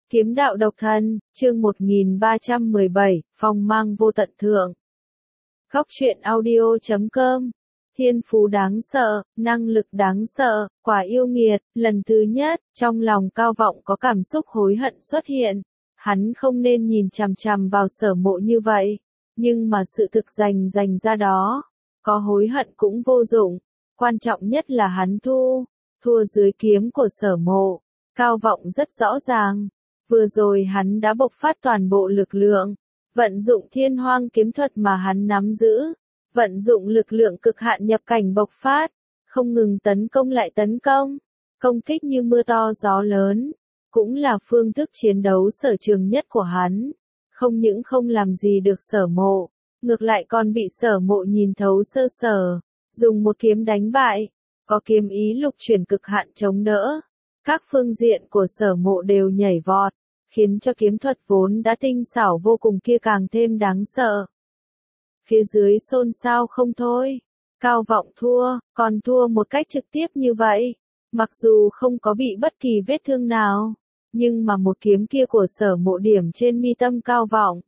Kiếm đạo độc thân, chương 1317, phong mang vô tận thượng. Góc truyện audio.com. Thiên phú đáng sợ, năng lực đáng sợ, quả yêu nghiệt, lần thứ nhất, trong lòng Cao Vọng có cảm xúc hối hận xuất hiện. Hắn không nên nhìn chằm chằm vào Sở Mộ như vậy, nhưng mà sự thực dành ra đó, có hối hận cũng vô dụng, quan trọng nhất là hắn thua dưới kiếm của Sở Mộ. Cao Vọng rất rõ ràng. Vừa rồi hắn đã bộc phát toàn bộ lực lượng, vận dụng thiên hoang kiếm thuật mà hắn nắm giữ, vận dụng lực lượng cực hạn nhập cảnh bộc phát, không ngừng tấn công lại tấn công, công kích như mưa to gió lớn, cũng là phương thức chiến đấu sở trường nhất của hắn, không những không làm gì được Sở Mộ, ngược lại còn bị Sở Mộ nhìn thấu sơ sở, dùng một kiếm đánh bại, có kiếm ý lục chuyển cực hạn chống đỡ. Các phương diện của Sở Mộ đều nhảy vọt, khiến cho kiếm thuật vốn đã tinh xảo vô cùng kia càng thêm đáng sợ. Phía dưới xôn xao không thôi. Cao Vọng thua, còn thua một cách trực tiếp như vậy. Mặc dù không có bị bất kỳ vết thương nào, nhưng mà một kiếm kia của Sở Mộ điểm trên mi tâm Cao Vọng.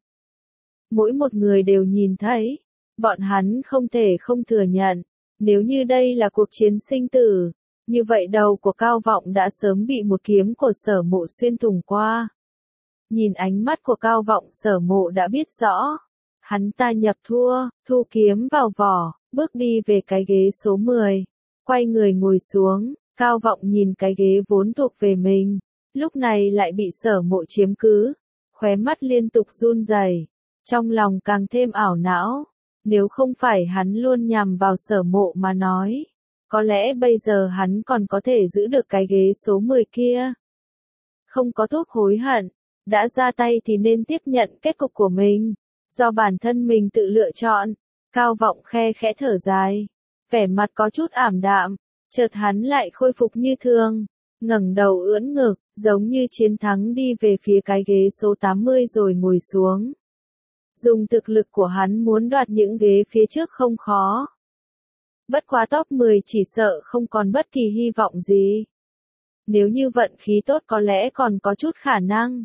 Mỗi một người đều nhìn thấy, bọn hắn không thể không thừa nhận, nếu như đây là cuộc chiến sinh tử, như vậy đầu của Cao Vọng đã sớm bị một kiếm của Sở Mộ xuyên thủng qua. Nhìn ánh mắt của Cao Vọng, Sở Mộ đã biết rõ. Hắn ta nhập thua, thu kiếm vào vỏ, bước đi về cái ghế số 10. Quay người ngồi xuống, Cao Vọng nhìn cái ghế vốn thuộc về mình. Lúc này lại bị Sở Mộ chiếm cứ. Khóe mắt liên tục run rẩy, trong lòng càng thêm ảo não. Nếu không phải hắn luôn nhằm vào Sở Mộ mà nói, có lẽ bây giờ hắn còn có thể giữ được cái ghế số 10 kia. Không có thuốc hối hận. Đã ra tay thì nên tiếp nhận kết cục của mình, do bản thân mình tự lựa chọn. Cao Vọng khe khẽ thở dài, vẻ mặt có chút ảm đạm, chợt hắn lại khôi phục như thường, ngẩng đầu ưỡn ngực, giống như chiến thắng đi về phía cái ghế số 80 rồi ngồi xuống. Dùng thực lực của hắn muốn đoạt những ghế phía trước không khó. Bất quá top 10 chỉ sợ không còn bất kỳ hy vọng gì. Nếu như vận khí tốt có lẽ còn có chút khả năng.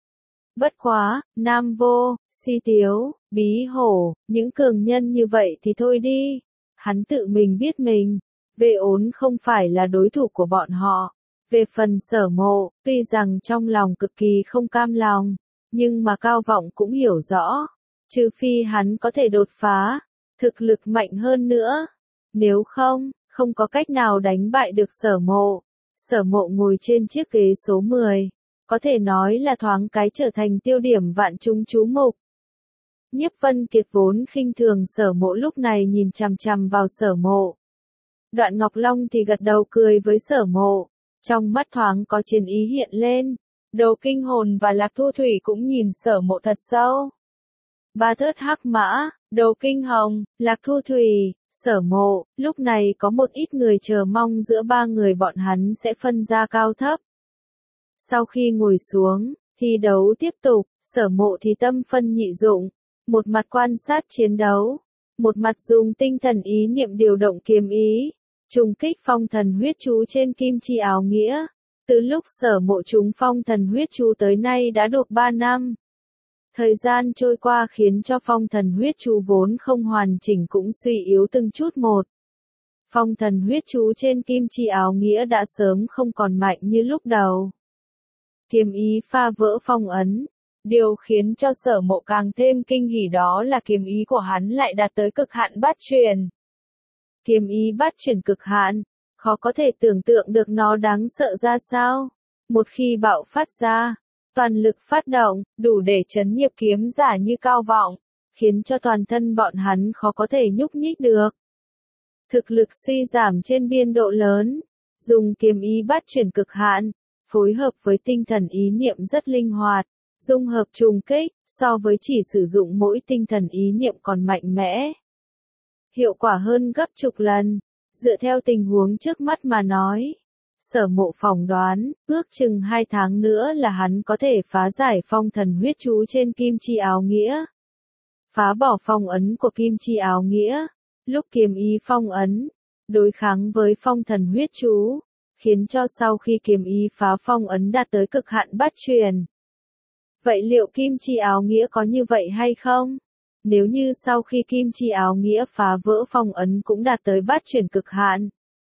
Bất quá, Nam Vô, Si Tiếu, Bí Hổ, những cường nhân như vậy thì thôi đi. Hắn tự mình biết mình, Vệ Ốn không phải là đối thủ của bọn họ. Về phần Sở Mộ, tuy rằng trong lòng cực kỳ không cam lòng, nhưng mà Cao Vọng cũng hiểu rõ, trừ phi hắn có thể đột phá, thực lực mạnh hơn nữa. Nếu không có cách nào đánh bại được Sở Mộ. Sở Mộ ngồi trên chiếc ghế số 10. Có thể nói là thoáng cái trở thành tiêu điểm vạn chúng chú mục. Nhiếp Vân Kiệt vốn khinh thường Sở Mộ lúc này nhìn chằm chằm vào Sở Mộ. Đoạn Ngọc Long thì gật đầu cười với Sở Mộ, trong mắt thoáng có chiến ý hiện lên. Đồ Kinh Hồn và Lạc Thu Thủy cũng nhìn Sở Mộ thật sâu. Ba thớt hắc mã, Đồ Kinh Hồng, Lạc Thu Thủy, Sở Mộ, lúc này có một ít người chờ mong giữa ba người bọn hắn sẽ phân ra cao thấp. Sau khi ngồi xuống, thi đấu tiếp tục, Sở Mộ thì tâm phân nhị dụng, một mặt quan sát chiến đấu, một mặt dùng tinh thần ý niệm điều động kiếm ý, trùng kích phong thần huyết chú trên kim chi áo nghĩa. Từ lúc Sở Mộ trúng phong thần huyết chú tới nay đã được 3 năm. Thời gian trôi qua khiến cho phong thần huyết chú vốn không hoàn chỉnh cũng suy yếu từng chút một. Phong thần huyết chú trên kim chi áo nghĩa đã sớm không còn mạnh như lúc đầu. Kiếm ý pha vỡ phong ấn. Điều khiến cho Sở Mộ càng thêm kinh hỉ đó là kiếm ý của hắn lại đạt tới cực hạn bát truyền. Kiếm ý bát truyền cực hạn, khó có thể tưởng tượng được nó đáng sợ ra sao. Một khi bạo phát ra, toàn lực phát động, đủ để chấn nhiếp kiếm giả như Cao Vọng, khiến cho toàn thân bọn hắn khó có thể nhúc nhích được. Thực lực suy giảm trên biên độ lớn, dùng kiếm ý bát truyền cực hạn, phối hợp với tinh thần ý niệm rất linh hoạt, dung hợp trùng kích, so với chỉ sử dụng mỗi tinh thần ý niệm còn mạnh mẽ. Hiệu quả hơn gấp chục lần, dựa theo tình huống trước mắt mà nói. Sở Mộ phỏng đoán, ước chừng 2 tháng nữa là hắn có thể phá giải phong thần huyết chú trên kim chi áo nghĩa. Phá bỏ phong ấn của kim chi áo nghĩa, lúc kiếm ý phong ấn, đối kháng với phong thần huyết chú, khiến cho sau khi kiếm ý phá phong ấn đạt tới cực hạn bát truyền, Vậy liệu kim chi áo nghĩa có như vậy hay không? Nếu như sau khi kim chi áo nghĩa phá vỡ phong ấn cũng đạt tới bát chuyển cực hạn.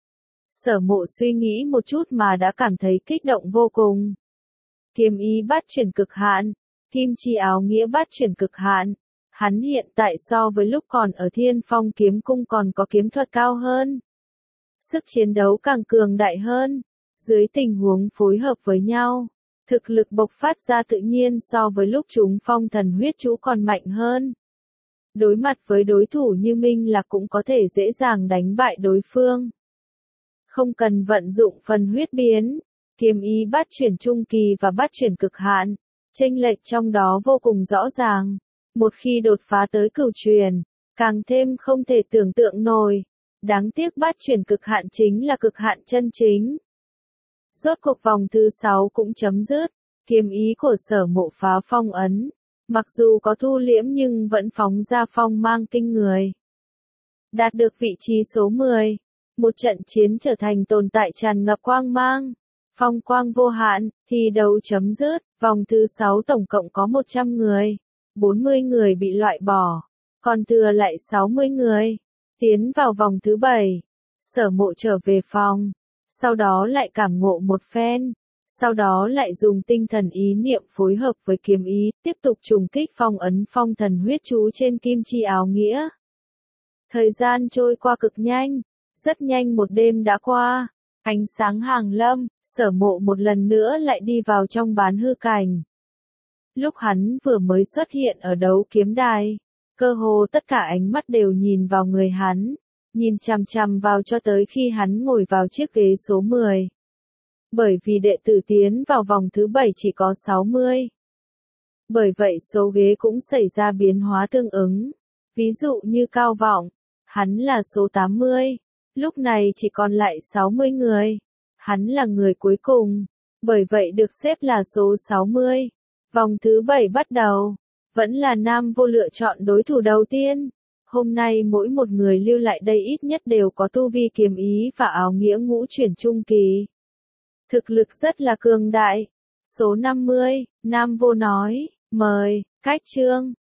Sở Mộ suy nghĩ một chút mà đã cảm thấy kích động vô cùng. Kiếm ý bát chuyển cực hạn, kim chi áo nghĩa bát chuyển cực hạn. Hắn hiện tại so với lúc còn ở Thiên Phong kiếm cung còn có kiếm thuật cao hơn. Sức chiến đấu càng cường đại hơn. Dưới tình huống phối hợp với nhau, thực lực bộc phát ra tự nhiên so với lúc chúng phong thần huyết chú còn mạnh hơn. Đối mặt với đối thủ như Minh Lạc cũng có thể dễ dàng đánh bại đối phương. Không cần vận dụng phần huyết biến, kiếm ý bát chuyển trung kỳ và bát chuyển cực hạn, chênh lệch trong đó vô cùng rõ ràng. Một khi đột phá tới cửu truyền, càng thêm không thể tưởng tượng nổi. Đáng tiếc bát chuyển cực hạn chính là cực hạn chân chính. Rốt cuộc vòng thứ 6 cũng chấm dứt, kiếm ý của Sở Mộ phá phong ấn. Mặc dù có thu liễm nhưng vẫn phóng ra phong mang kinh người. Đạt được vị trí số 10, một trận chiến trở thành tồn tại tràn ngập quang mang. Phong quang vô hạn, thi đấu chấm dứt, vòng thứ 6 tổng cộng có 100 người. 40 người bị loại bỏ, còn thừa lại 60 người. Tiến vào vòng thứ 7, Sở Mộ trở về phòng, sau đó lại cảm ngộ một phen, sau đó lại dùng tinh thần ý niệm phối hợp với kiếm ý, tiếp tục trùng kích phong ấn phong thần huyết chú trên kim chi áo nghĩa. Thời gian trôi qua cực nhanh, rất nhanh một đêm đã qua, ánh sáng hàng lâm, Sở Mộ một lần nữa lại đi vào trong bán hư cảnh. Lúc hắn vừa mới xuất hiện ở đấu kiếm đài, cơ hồ tất cả ánh mắt đều nhìn vào người hắn, nhìn chằm chằm vào cho tới khi hắn ngồi vào chiếc ghế số 10. Bởi vì đệ tử tiến vào vòng thứ 7 chỉ có 60. Bởi vậy số ghế cũng xảy ra biến hóa tương ứng. Ví dụ như Cao Vọng, hắn là số 80, lúc này chỉ còn lại 60 người. Hắn là người cuối cùng, bởi vậy được xếp là số 60. Vòng thứ 7 bắt đầu, vẫn là Nam Vô lựa chọn đối thủ đầu tiên. Hôm nay mỗi một người lưu lại đây ít nhất đều có tu vi kiếm ý và áo nghĩa ngũ chuyển trung kỳ. Thực lực rất là cường đại. Số 50, Nam Vô nói, mời, Cách Trương.